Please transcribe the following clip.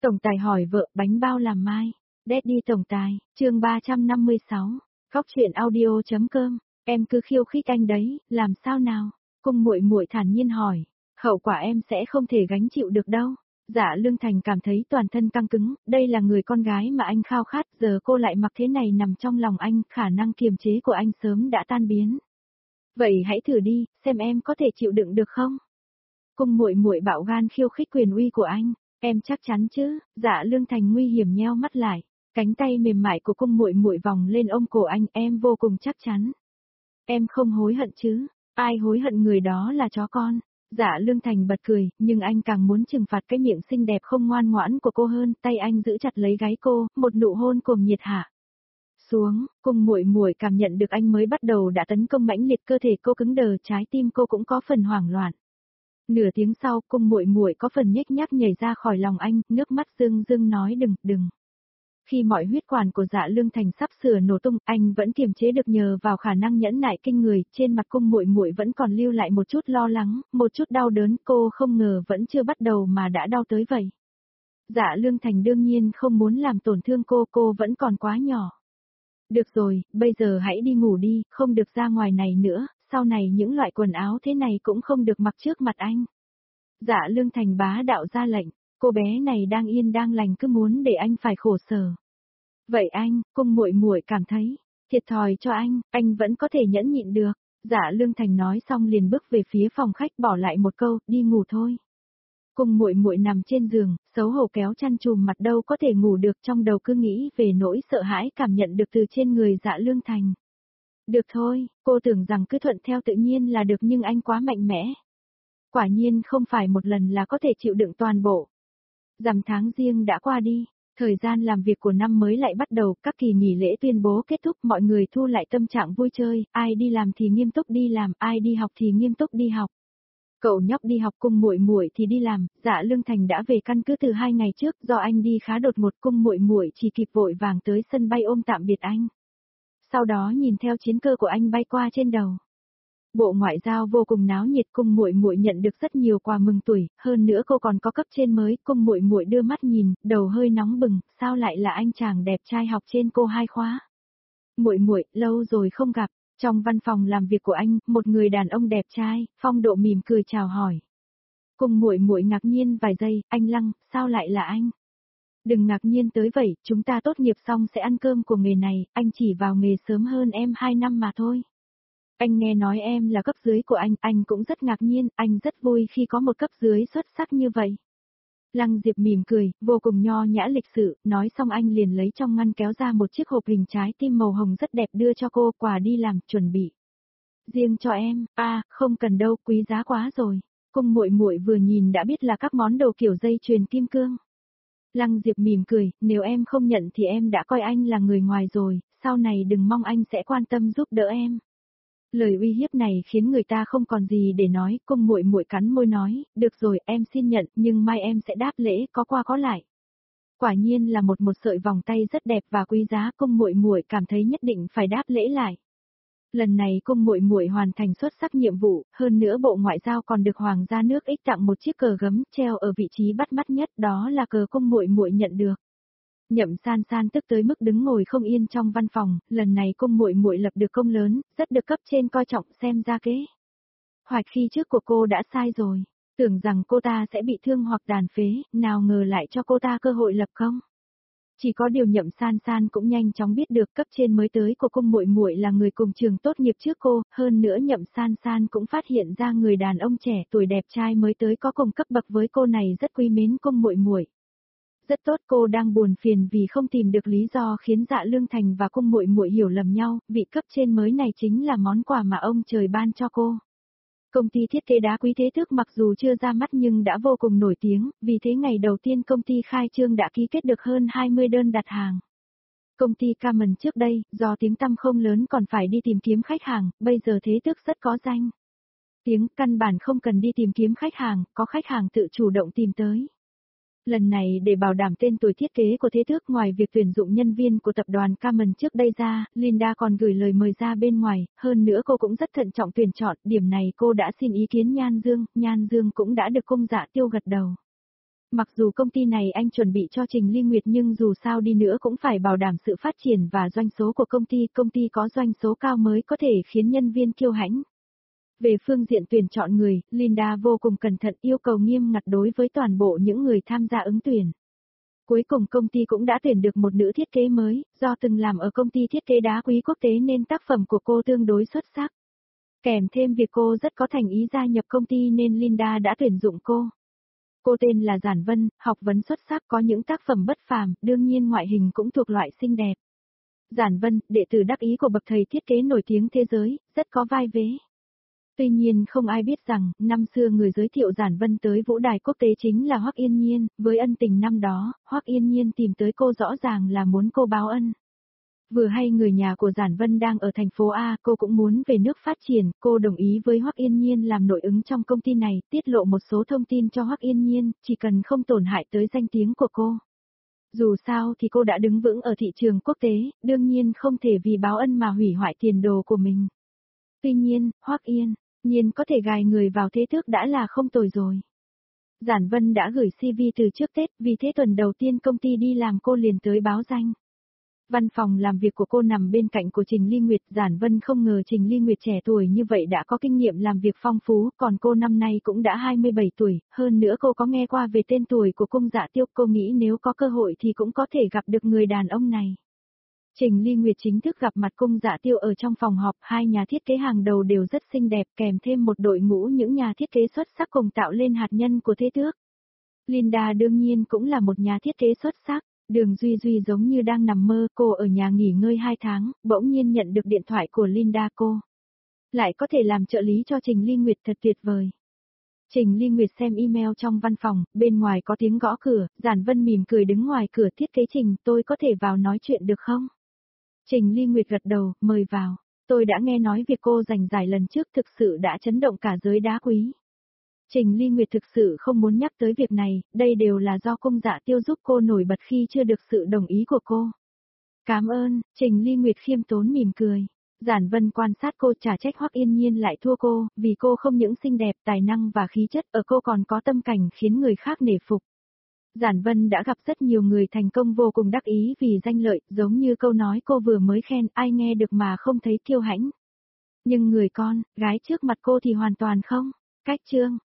Tổng tài hỏi vợ bánh bao làm mai. Daddy tổng tài, chương 356. Khóc chuyện audio.com. Em cứ khiêu khích anh đấy, làm sao nào? Cung muội muội thản nhiên hỏi. Hậu quả em sẽ không thể gánh chịu được đâu. Dạ Lương Thành cảm thấy toàn thân căng cứng, đây là người con gái mà anh khao khát, giờ cô lại mặc thế này nằm trong lòng anh, khả năng kiềm chế của anh sớm đã tan biến. Vậy hãy thử đi, xem em có thể chịu đựng được không? Cung muội muội bạo gan khiêu khích quyền uy của anh, em chắc chắn chứ? Dạ Lương Thành nguy hiểm nheo mắt lại, cánh tay mềm mại của cung muội muội vòng lên ôm cổ anh, em vô cùng chắc chắn. Em không hối hận chứ? Ai hối hận người đó là chó con. Dạ Lương Thành bật cười, nhưng anh càng muốn trừng phạt cái miệng xinh đẹp không ngoan ngoãn của cô hơn, tay anh giữ chặt lấy gáy cô, một nụ hôn cuồng nhiệt hạ xuống, cung muội muội cảm nhận được anh mới bắt đầu đã tấn công mãnh liệt, cơ thể cô cứng đờ, trái tim cô cũng có phần hoảng loạn. Nửa tiếng sau, cung muội muội có phần nhếch nhác nhảy ra khỏi lòng anh, nước mắt rưng rưng nói đừng. Khi mọi huyết quản của Dạ Lương Thành sắp sửa nổ tung, anh vẫn kiềm chế được nhờ vào khả năng nhẫn nại kinh người, trên mặt cung muội muội vẫn còn lưu lại một chút lo lắng, một chút đau đớn, cô không ngờ vẫn chưa bắt đầu mà đã đau tới vậy. Dạ Lương Thành đương nhiên không muốn làm tổn thương cô vẫn còn quá nhỏ. Được rồi, bây giờ hãy đi ngủ đi, không được ra ngoài này nữa, sau này những loại quần áo thế này cũng không được mặc trước mặt anh. Dạ Lương Thành bá đạo ra lệnh, cô bé này đang yên đang lành cứ muốn để anh phải khổ sở. Vậy anh, cung muội muội cảm thấy, thiệt thòi cho anh vẫn có thể nhẫn nhịn được. Dạ Lương Thành nói xong liền bước về phía phòng khách bỏ lại một câu, đi ngủ thôi. Cung muội muội nằm trên giường, xấu hổ kéo chăn trùm mặt, đâu có thể ngủ được, trong đầu cứ nghĩ về nỗi sợ hãi cảm nhận được từ trên người Dạ Lương Thành. Được thôi, cô tưởng rằng cứ thuận theo tự nhiên là được nhưng anh quá mạnh mẽ. Quả nhiên không phải một lần là có thể chịu đựng toàn bộ. Rằm tháng Giêng đã qua đi, thời gian làm việc của năm mới lại bắt đầu, các kỳ nghỉ lễ tuyên bố kết thúc, mọi người thu lại tâm trạng vui chơi, ai đi làm thì nghiêm túc đi làm, ai đi học thì nghiêm túc đi học. Cậu nhóc đi học, cung muội muội thì đi làm. Dạ Lương Thành đã về căn cứ từ 2 ngày trước, do anh đi khá đột ngột, cung muội muội chỉ kịp vội vàng tới sân bay ôm tạm biệt anh. Sau đó nhìn theo chiến cơ của anh bay qua trên đầu. Bộ Ngoại giao vô cùng náo nhiệt, cung muội muội nhận được rất nhiều quà mừng tuổi, hơn nữa cô còn có cấp trên mới, cung muội muội đưa mắt nhìn, đầu hơi nóng bừng, sao lại là anh chàng đẹp trai học trên cô 2 khóa. Muội muội, lâu rồi không gặp. Trong văn phòng làm việc của anh, một người đàn ông đẹp trai, phong độ mỉm cười chào hỏi. Cung muội muội ngạc nhiên vài giây, anh Lăng, sao lại là anh? Đừng ngạc nhiên tới vậy, chúng ta tốt nghiệp xong sẽ ăn cơm của nghề này, anh chỉ vào nghề sớm hơn em 2 năm mà thôi. Anh nghe nói em là cấp dưới của anh cũng rất ngạc nhiên, anh rất vui khi có một cấp dưới xuất sắc như vậy. Lăng Diệp mỉm cười, vô cùng nho nhã lịch sự, nói xong anh liền lấy trong ngăn kéo ra một chiếc hộp hình trái tim màu hồng rất đẹp đưa cho cô, quà đi làm, chuẩn bị. Riêng cho em, không cần đâu, quý giá quá rồi. Cung muội muội vừa nhìn đã biết là các món đồ kiểu dây chuyền kim cương. Lăng Diệp mỉm cười, nếu em không nhận thì em đã coi anh là người ngoài rồi, sau này đừng mong anh sẽ quan tâm giúp đỡ em. Lời uy hiếp này khiến người ta không còn gì để nói, cung muội muội cắn môi nói, được rồi em xin nhận, nhưng mai em sẽ đáp lễ, có qua có lại. Quả nhiên là một sợi vòng tay rất đẹp và quý giá, cung muội muội cảm thấy nhất định phải đáp lễ lại. Lần này cung muội muội hoàn thành xuất sắc nhiệm vụ, hơn nữa Bộ Ngoại giao còn được Hoàng gia nước Ích tặng một chiếc cờ gấm treo ở vị trí bắt mắt nhất, đó là cờ cung muội muội nhận được. Nhậm San San tức tới mức đứng ngồi không yên trong văn phòng, lần này cung muội muội lập được công lớn, rất được cấp trên coi trọng, xem ra kế hoạch khi trước của cô đã sai rồi, tưởng rằng cô ta sẽ bị thương hoặc tàn phế, nào ngờ lại cho cô ta cơ hội lập công. Chỉ có điều Nhậm San San cũng nhanh chóng biết được cấp trên mới tới của cung muội muội là người cùng trường tốt nghiệp trước cô, hơn nữa Nhậm San San cũng phát hiện ra người đàn ông trẻ tuổi đẹp trai mới tới có cùng cấp bậc với cô này rất quý mến cung muội muội. Rất tốt, cô đang buồn phiền vì không tìm được lý do khiến Dạ Lương Thành và cung muội muội hiểu lầm nhau, vị cấp trên mới này chính là món quà mà ông trời ban cho cô. Công ty thiết kế đá quý Thế Thức mặc dù chưa ra mắt nhưng đã vô cùng nổi tiếng, vì thế ngày đầu tiên công ty khai trương đã ký kết được hơn 20 đơn đặt hàng. Công ty Camen trước đây, do tiếng tăm không lớn còn phải đi tìm kiếm khách hàng, bây giờ Thế Thức rất có danh tiếng, căn bản không cần đi tìm kiếm khách hàng, có khách hàng tự chủ động tìm tới. Lần này để bảo đảm tên tuổi thiết kế của Thế Thức, ngoài việc tuyển dụng nhân viên của tập đoàn Camen trước đây ra, Linda còn gửi lời mời ra bên ngoài, hơn nữa cô cũng rất thận trọng tuyển chọn, điểm này cô đã xin ý kiến Nhan Dương cũng đã được cung Dạ Tiêu gật đầu. Mặc dù công ty này anh chuẩn bị cho Trình Ly Nguyệt nhưng dù sao đi nữa cũng phải bảo đảm sự phát triển và doanh số của công ty có doanh số cao mới có thể khiến nhân viên kiêu hãnh. Về phương diện tuyển chọn người, Linda vô cùng cẩn thận yêu cầu nghiêm ngặt đối với toàn bộ những người tham gia ứng tuyển. Cuối cùng công ty cũng đã tuyển được một nữ thiết kế mới, do từng làm ở công ty thiết kế đá quý quốc tế nên tác phẩm của cô tương đối xuất sắc. Kèm thêm việc cô rất có thành ý gia nhập công ty nên Linda đã tuyển dụng cô. Cô tên là Giản Vân, học vấn xuất sắc có những tác phẩm bất phàm, đương nhiên ngoại hình cũng thuộc loại xinh đẹp. Giản Vân, đệ tử đắc ý của bậc thầy thiết kế nổi tiếng thế giới, rất có vai vế. Tuy nhiên không ai biết rằng, năm xưa người giới thiệu Giản Vân tới vũ đài quốc tế chính là Hoắc Yên Nhiên, với ân tình năm đó, Hoắc Yên Nhiên tìm tới cô rõ ràng là muốn cô báo ân. Vừa hay người nhà của Giản Vân đang ở thành phố A, cô cũng muốn về nước phát triển, cô đồng ý với Hoắc Yên Nhiên làm nội ứng trong công ty này, tiết lộ một số thông tin cho Hoắc Yên Nhiên, chỉ cần không tổn hại tới danh tiếng của cô. Dù sao thì cô đã đứng vững ở thị trường quốc tế, đương nhiên không thể vì báo ân mà hủy hoại tiền đồ của mình. Tuy nhiên, Hoắc Yên Nhiên có thể gài người vào thế thước đã là không tồi rồi. Giản Vân đã gửi CV từ trước Tết, vì thế tuần đầu tiên công ty đi làm cô liền tới báo danh. Văn phòng làm việc của cô nằm bên cạnh của Trình Ly Nguyệt, Giản Vân không ngờ Trình Ly Nguyệt trẻ tuổi như vậy đã có kinh nghiệm làm việc phong phú, còn cô năm nay cũng đã 27 tuổi, hơn nữa cô có nghe qua về tên tuổi của Cung Dạ Tiêu, cô nghĩ nếu có cơ hội thì cũng có thể gặp được người đàn ông này. Trình Ly Nguyệt chính thức gặp mặt Cung Dạ Tiêu ở trong phòng họp, hai nhà thiết kế hàng đầu đều rất xinh đẹp kèm thêm một đội ngũ những nhà thiết kế xuất sắc cùng tạo lên hạt nhân của thế tước. Linda đương nhiên cũng là một nhà thiết kế xuất sắc. Đường Duy Duy giống như đang nằm mơ, cô ở nhà nghỉ ngơi 2 tháng, bỗng nhiên nhận được điện thoại của Linda cô. Lại có thể làm trợ lý cho Trình Ly Nguyệt thật tuyệt vời. Trình Ly Nguyệt xem email trong văn phòng, bên ngoài có tiếng gõ cửa, Giản Vân mỉm cười đứng ngoài cửa thiết kế Trình, tôi có thể vào nói chuyện được không? Trình Ly Nguyệt gật đầu, mời vào. Tôi đã nghe nói việc cô giành giải lần trước thực sự đã chấn động cả giới đá quý. Trình Ly Nguyệt thực sự không muốn nhắc tới việc này, đây đều là do Cung Dạ Tiêu giúp cô nổi bật khi chưa được sự đồng ý của cô. Cảm ơn, Trình Ly Nguyệt khiêm tốn mỉm cười. Giản Vân quan sát cô, chả trách Hoắc Yên Nhiên lại thua cô, vì cô không những xinh đẹp, tài năng và khí chất, ở cô còn có tâm cảnh khiến người khác nể phục. Giản Vân đã gặp rất nhiều người thành công vô cùng đắc ý vì danh lợi, giống như câu nói cô vừa mới khen, ai nghe được mà không thấy kiêu hãnh. Nhưng người con, gái trước mặt cô thì hoàn toàn không. Cách chương